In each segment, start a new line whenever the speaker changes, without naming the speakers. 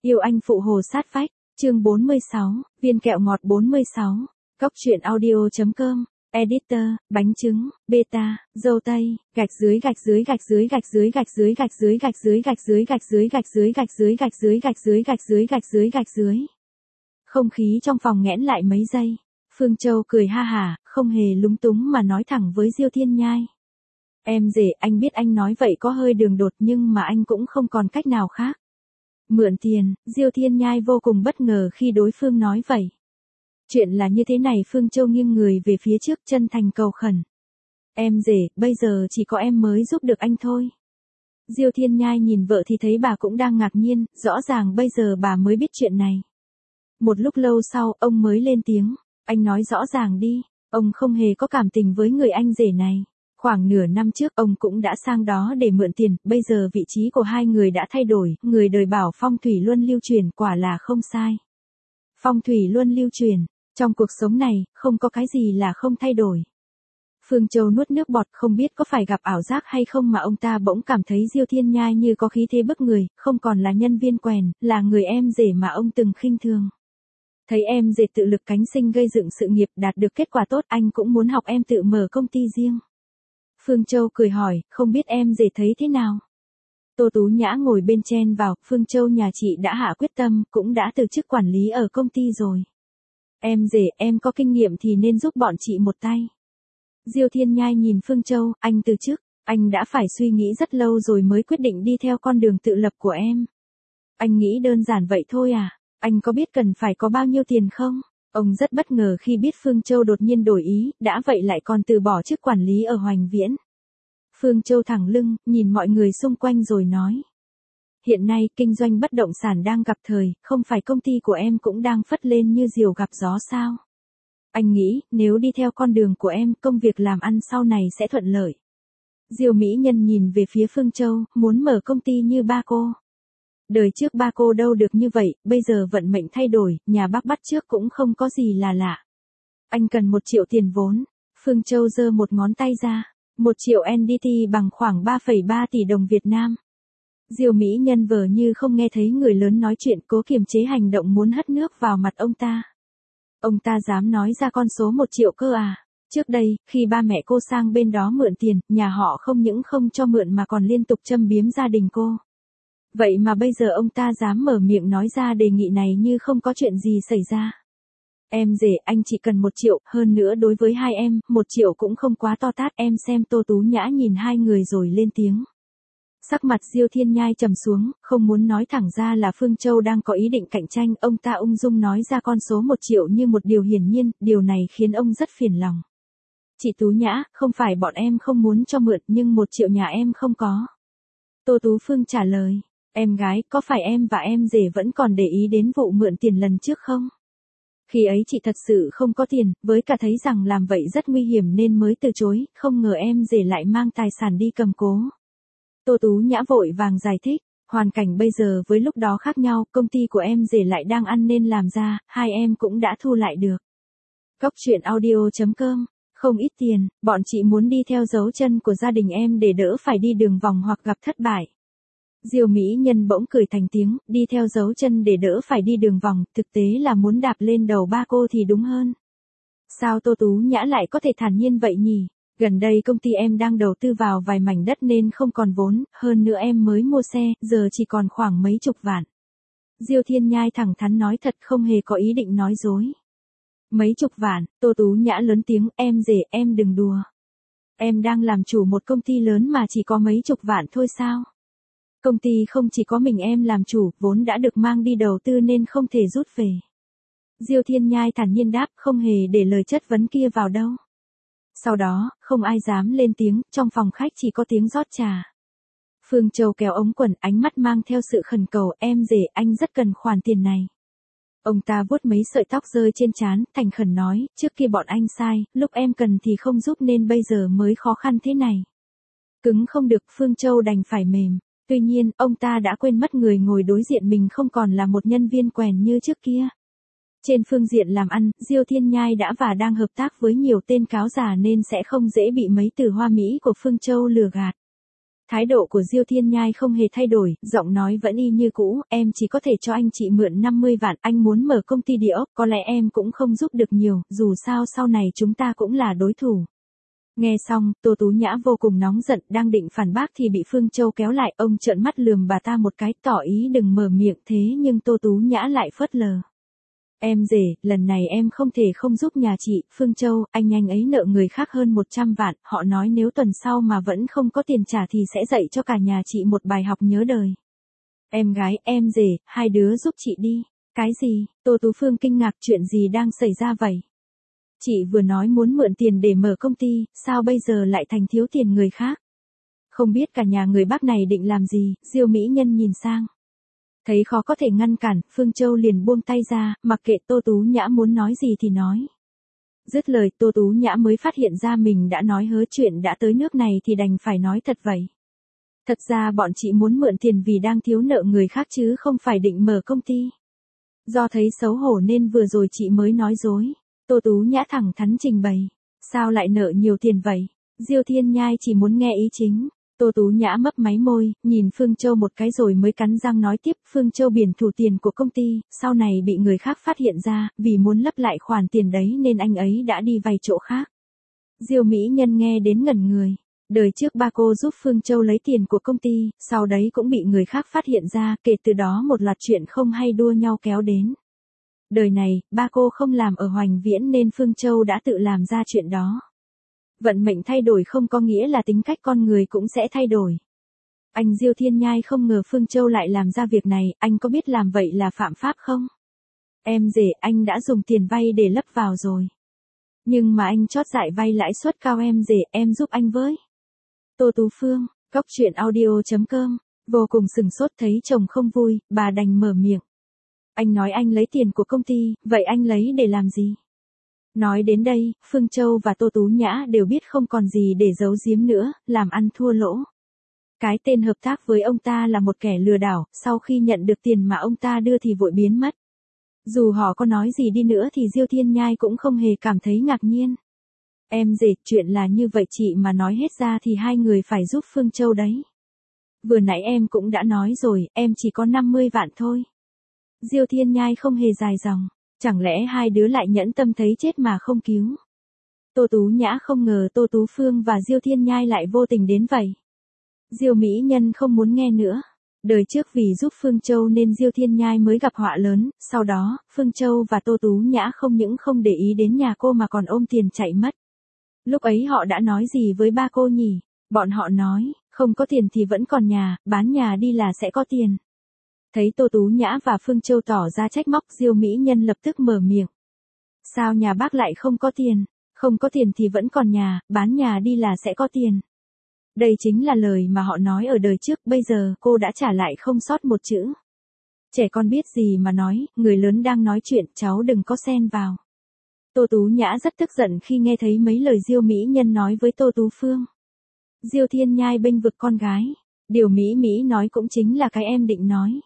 Yêu anh phụ hồ sát vách, chương 46, viên kẹo ngọt 46, cóc truyện audio.com, editor, bánh trứng, beta, dâu tây, gạch dưới gạch dưới gạch dưới gạch dưới gạch dưới gạch dưới gạch dưới gạch dưới gạch dưới gạch dưới gạch dưới gạch dưới gạch dưới gạch dưới gạch dưới gạch dưới. Không khí trong phòng nghẽn lại mấy giây. Phương Châu cười ha hả, không hề lúng túng mà nói thẳng với Diêu Thiên Nhai. Em rể, anh biết anh nói vậy có hơi đường đột nhưng mà anh cũng không còn cách nào khác. Mượn tiền, Diêu Thiên Nhai vô cùng bất ngờ khi đối phương nói vậy. Chuyện là như thế này, Phương Châu nghiêng người về phía trước chân thành cầu khẩn. Em rể, bây giờ chỉ có em mới giúp được anh thôi. Diêu Thiên Nhai nhìn vợ thì thấy bà cũng đang ngạc nhiên, rõ ràng bây giờ bà mới biết chuyện này. Một lúc lâu sau, ông mới lên tiếng. Anh nói rõ ràng đi, ông không hề có cảm tình với người anh rể này. Khoảng nửa năm trước ông cũng đã sang đó để mượn tiền, bây giờ vị trí của hai người đã thay đổi, người đời bảo phong thủy luân lưu truyền, quả là không sai. Phong thủy luân lưu truyền, trong cuộc sống này, không có cái gì là không thay đổi. Phương Châu nuốt nước bọt, không biết có phải gặp ảo giác hay không mà ông ta bỗng cảm thấy Diêu Thiên Nhai như có khí thế bức người, không còn là nhân viên quèn, là người em rể mà ông từng khinh thường. Thấy em rể tự lực cánh sinh gây dựng sự nghiệp đạt được kết quả tốt, anh cũng muốn học em tự mở công ty riêng. Phương Châu cười hỏi, không biết em rể thấy thế nào? Tô Tú Nhã ngồi bên chen vào, Phương Châu nhà chị đã hạ quyết tâm, cũng đã từ chức quản lý ở công ty rồi. Em rể, em có kinh nghiệm thì nên giúp bọn chị một tay. Diêu Thiên Nhai nhìn Phương Châu, anh từ chức, anh đã phải suy nghĩ rất lâu rồi mới quyết định đi theo con đường tự lập của em. Anh nghĩ đơn giản vậy thôi à? Anh có biết cần phải có bao nhiêu tiền không? Ông rất bất ngờ khi biết Phương Châu đột nhiên đổi ý, đã vậy lại còn từ bỏ chức quản lý ở Hoành Viễn. Phương Châu thẳng lưng, nhìn mọi người xung quanh rồi nói. Hiện nay, kinh doanh bất động sản đang gặp thời, không phải công ty của em cũng đang phất lên như diều gặp gió sao? Anh nghĩ, nếu đi theo con đường của em, công việc làm ăn sau này sẽ thuận lợi. Diêu Mỹ Nhân nhìn về phía Phương Châu, muốn mở công ty như ba cô. Đời trước ba cô đâu được như vậy, bây giờ vận mệnh thay đổi, nhà bác bắt trước cũng không có gì là lạ. Anh cần 1 triệu tiền vốn. Phương Châu giơ một ngón tay ra. 1 triệu NDT bằng khoảng 3,3 tỷ đồng Việt Nam. Diêu Mỹ Nhân vờ như không nghe thấy người lớn nói chuyện, cố kiềm chế hành động muốn hất nước vào mặt ông ta. Ông ta dám nói ra con số 1 triệu cơ à? Trước đây, khi ba mẹ cô sang bên đó mượn tiền, nhà họ không những không cho mượn mà còn liên tục châm biếm gia đình cô. Vậy mà bây giờ ông ta dám mở miệng nói ra đề nghị này như không có chuyện gì xảy ra. Em rể, anh chỉ cần 1 triệu, hơn nữa đối với hai em, 1 triệu cũng không quá to tát. Em xem. Tô Tú Nhã nhìn hai người rồi lên tiếng. Sắc mặt Diêu Thiên Nhai trầm xuống, không muốn nói thẳng ra là Phương Châu đang có ý định cạnh tranh, ông ta ung dung nói ra con số 1 triệu như một điều hiển nhiên, điều này khiến ông rất phiền lòng. Chị Tú Nhã, không phải bọn em không muốn cho mượn nhưng 1 triệu nhà em không có. Tô Tú Phương trả lời. Em gái, có phải em và em rể vẫn còn để ý đến vụ mượn tiền lần trước không? Khi ấy chị thật sự không có tiền, với cả thấy rằng làm vậy rất nguy hiểm nên mới từ chối, không ngờ em rể lại mang tài sản đi cầm cố. Tô Tú Nhã vội vàng giải thích, hoàn cảnh bây giờ với lúc đó khác nhau, công ty của em rể lại đang ăn nên làm ra, hai em cũng đã thu lại được. Cóc truyện audio.com, không ít tiền, bọn chị muốn đi theo dấu chân của gia đình em để đỡ phải đi đường vòng hoặc gặp thất bại. Diêu Mỹ Nhân bỗng cười thành tiếng, đi theo dấu chân để đỡ phải đi đường vòng, thực tế là muốn đạp lên đầu ba cô thì đúng hơn. Sao Tô Tú Nhã lại có thể thản nhiên vậy nhỉ? Gần đây công ty em đang đầu tư vào vài mảnh đất nên không còn vốn, hơn nữa em mới mua xe, giờ chỉ còn khoảng mấy chục vạn. Diêu Thiên Nhai thẳng thắn nói thật, không hề có ý định nói dối. Mấy chục vạn, Tô Tú Nhã lớn tiếng, em rể, em đừng đùa. Em đang làm chủ một công ty lớn mà chỉ có mấy chục vạn thôi sao? Công ty không chỉ có mình em làm chủ, vốn đã được mang đi đầu tư nên không thể rút về. Diêu Thiên Nhai thản nhiên đáp, không hề để lời chất vấn kia vào đâu. Sau đó, không ai dám lên tiếng, trong phòng khách chỉ có tiếng rót trà. Phương Châu kéo ống quần, ánh mắt mang theo sự khẩn cầu, em rể, anh rất cần khoản tiền này. Ông ta vuốt mấy sợi tóc rơi trên trán, thành khẩn nói, trước kia bọn anh sai, lúc em cần thì không giúp nên bây giờ mới khó khăn thế này. Cứng không được, Phương Châu đành phải mềm. Tuy nhiên, ông ta đã quên mất người ngồi đối diện mình không còn là một nhân viên quèn như trước kia. Trên phương diện làm ăn, Diêu Thiên Nhai đã và đang hợp tác với nhiều tên cáo giả nên sẽ không dễ bị mấy từ hoa mỹ của Phương Châu lừa gạt. Thái độ của Diêu Thiên Nhai không hề thay đổi, giọng nói vẫn y như cũ, em chỉ có thể cho anh chị mượn 50 vạn, anh muốn mở công ty địa ốc, có lẽ em cũng không giúp được nhiều, dù sao sau này chúng ta cũng là đối thủ. Nghe xong, Tô Tú Nhã vô cùng nóng giận, đang định phản bác thì bị Phương Châu kéo lại, ông trợn mắt lườm bà ta một cái, tỏ ý đừng mở miệng, thế nhưng Tô Tú Nhã lại phớt lờ. Em rể, lần này em không thể không giúp nhà chị, Phương Châu, anh ấy nợ người khác hơn 100 vạn, họ nói nếu tuần sau mà vẫn không có tiền trả thì sẽ dạy cho cả nhà chị một bài học nhớ đời. Em gái, em rể, hai đứa giúp chị đi. Cái gì? Tô Tú Phương kinh ngạc, chuyện gì đang xảy ra vậy? Chị vừa nói muốn mượn tiền để mở công ty, sao bây giờ lại thành thiếu tiền người khác? Không biết cả nhà người bác này định làm gì, Diêu Mỹ Nhân nhìn sang. Thấy khó có thể ngăn cản, Phương Châu liền buông tay ra, mặc kệ Tô Tú Nhã muốn nói gì thì nói. Dứt lời, Tô Tú Nhã mới phát hiện ra mình đã nói hớ, chuyện đã tới nước này thì đành phải nói thật vậy. Thật ra bọn chị muốn mượn tiền vì đang thiếu nợ người khác chứ không phải định mở công ty. Do thấy xấu hổ nên vừa rồi chị mới nói dối. Tô Tú Nhã thẳng thắn trình bày. Sao lại nợ nhiều tiền vậy? Diêu Thiên Nhai chỉ muốn nghe ý chính. Tô Tú Nhã mấp máy môi, nhìn Phương Châu một cái rồi mới cắn răng nói tiếp. Phương Châu biển thủ tiền của công ty, sau này bị người khác phát hiện ra, vì muốn lấp lại khoản tiền đấy nên anh ấy đã đi vay chỗ khác. Diêu Mỹ Nhân nghe đến ngẩn người. Đời trước ba cô giúp Phương Châu lấy tiền của công ty, sau đấy cũng bị người khác phát hiện ra, kể từ đó một loạt chuyện không hay đua nhau kéo đến. Đời này, ba cô không làm ở Hoành Viễn nên Phương Châu đã tự làm ra chuyện đó. Vận mệnh thay đổi không có nghĩa là tính cách con người cũng sẽ thay đổi. Anh Diêu Thiên Nhai không ngờ Phương Châu lại làm ra việc này, anh có biết làm vậy là phạm pháp không? Em rể, anh đã dùng tiền vay để lấp vào rồi. Nhưng mà anh chót dại vay lãi suất cao, em rể, em giúp anh với. Tô Tú Phương, Cóc Truyện Audio.com, vô cùng sừng sốt thấy chồng không vui, bà đành mở miệng. Anh nói anh lấy tiền của công ty, vậy anh lấy để làm gì? Nói đến đây, Phương Châu và Tô Tú Nhã đều biết không còn gì để giấu giếm nữa, làm ăn thua lỗ. Cái tên hợp tác với ông ta là một kẻ lừa đảo, sau khi nhận được tiền mà ông ta đưa thì vội biến mất. Dù họ có nói gì đi nữa thì Diêu Thiên Nhai cũng không hề cảm thấy ngạc nhiên. Em rể, chuyện là như vậy, chị mà nói hết ra thì hai người phải giúp Phương Châu đấy. Vừa nãy em cũng đã nói rồi, em chỉ có 50 vạn thôi. Diêu Thiên Nhai không hề dài dòng, chẳng lẽ hai đứa lại nhẫn tâm thấy chết mà không cứu. Tô Tú Nhã không ngờ Tô Tú Phương và Diêu Thiên Nhai lại vô tình đến vậy. Diêu Mỹ Nhân không muốn nghe nữa. Đời trước vì giúp Phương Châu nên Diêu Thiên Nhai mới gặp họa lớn, sau đó, Phương Châu và Tô Tú Nhã không những không để ý đến nhà cô mà còn ôm tiền chạy mất. Lúc ấy họ đã nói gì với ba cô nhỉ? Bọn họ nói, không có tiền thì vẫn còn nhà, bán nhà đi là sẽ có tiền. Thấy Tô Tú Nhã và Phương Châu tỏ ra trách móc, Diêu Mỹ Nhân lập tức mở miệng. Sao nhà bác lại không có tiền? Không có tiền thì vẫn còn nhà, bán nhà đi là sẽ có tiền. Đây chính là lời mà họ nói ở đời trước, bây giờ cô đã trả lại không sót một chữ. Trẻ con biết gì mà nói, người lớn đang nói chuyện, cháu đừng có xen vào. Tô Tú Nhã rất tức giận khi nghe thấy mấy lời Diêu Mỹ Nhân nói với Tô Tú Phương. Diêu Thiên Nhai bênh vực con gái. Điều Mỹ nói cũng chính là cái em định nói.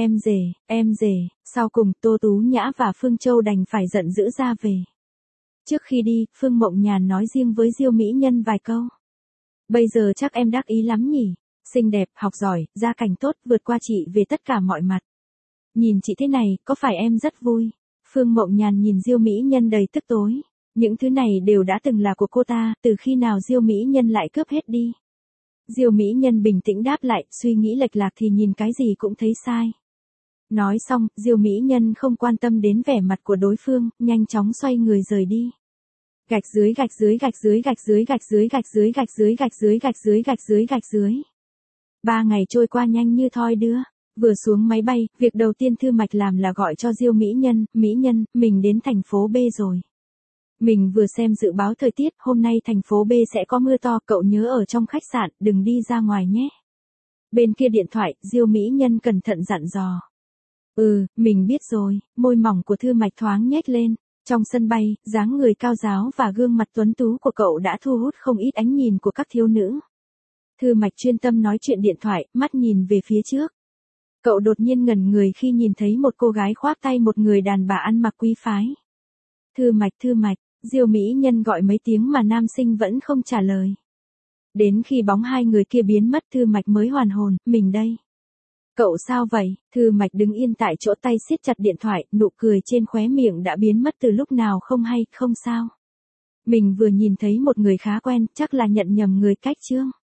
Em rể, sau cùng Tô Tú Nhã và Phương Châu đành phải giận dữ ra về. Trước khi đi, Phương Mộng Nhàn nói riêng với Diêu Mỹ Nhân vài câu. Bây giờ chắc em đắc ý lắm nhỉ, xinh đẹp, học giỏi, gia cảnh tốt, vượt qua chị về tất cả mọi mặt. Nhìn chị thế này, có phải em rất vui? Phương Mộng Nhàn nhìn Diêu Mỹ Nhân đầy tức tối. Những thứ này đều đã từng là của cô ta, từ khi nào Diêu Mỹ Nhân lại cướp hết đi? Diêu Mỹ Nhân bình tĩnh đáp lại, suy nghĩ lệch lạc thì nhìn cái gì cũng thấy sai. Nói xong, Diêu Mỹ Nhân không quan tâm đến vẻ mặt của đối phương, nhanh chóng xoay người rời đi. Gạch dưới gạch dưới gạch dưới gạch dưới gạch dưới gạch dưới gạch dưới gạch dưới gạch dưới gạch dưới gạch dưới. 3 ngày trôi qua nhanh như thoi đưa. Vừa xuống máy bay, việc đầu tiên Thư Mạch làm là gọi cho Diêu Mỹ Nhân, mình đến thành phố B rồi. Mình vừa xem dự báo thời tiết, hôm nay thành phố B sẽ có mưa to, cậu nhớ ở trong khách sạn, đừng đi ra ngoài nhé. Bên kia điện thoại, Diêu Mỹ Nhân cẩn thận dặn dò. Mình biết rồi, môi mỏng của Thư Mạch thoáng nhếch lên. Trong sân bay, dáng người cao ráo và gương mặt tuấn tú của cậu đã thu hút không ít ánh nhìn của các thiếu nữ. Thư Mạch chuyên tâm nói chuyện điện thoại, mắt nhìn về phía trước. Cậu đột nhiên ngẩn người khi nhìn thấy một cô gái khoác tay một người đàn bà ăn mặc quý phái. Thư Mạch, Diêu Mỹ Nhân gọi mấy tiếng mà nam sinh vẫn không trả lời. Đến khi bóng hai người kia biến mất Thư Mạch mới hoàn hồn, mình đây. Cậu sao vậy? Thư Mạch đứng yên tại chỗ tay siết chặt điện thoại, nụ cười trên khóe miệng đã biến mất từ lúc nào không hay, không sao. Mình vừa nhìn thấy một người khá quen, chắc là nhận nhầm người cách Trương.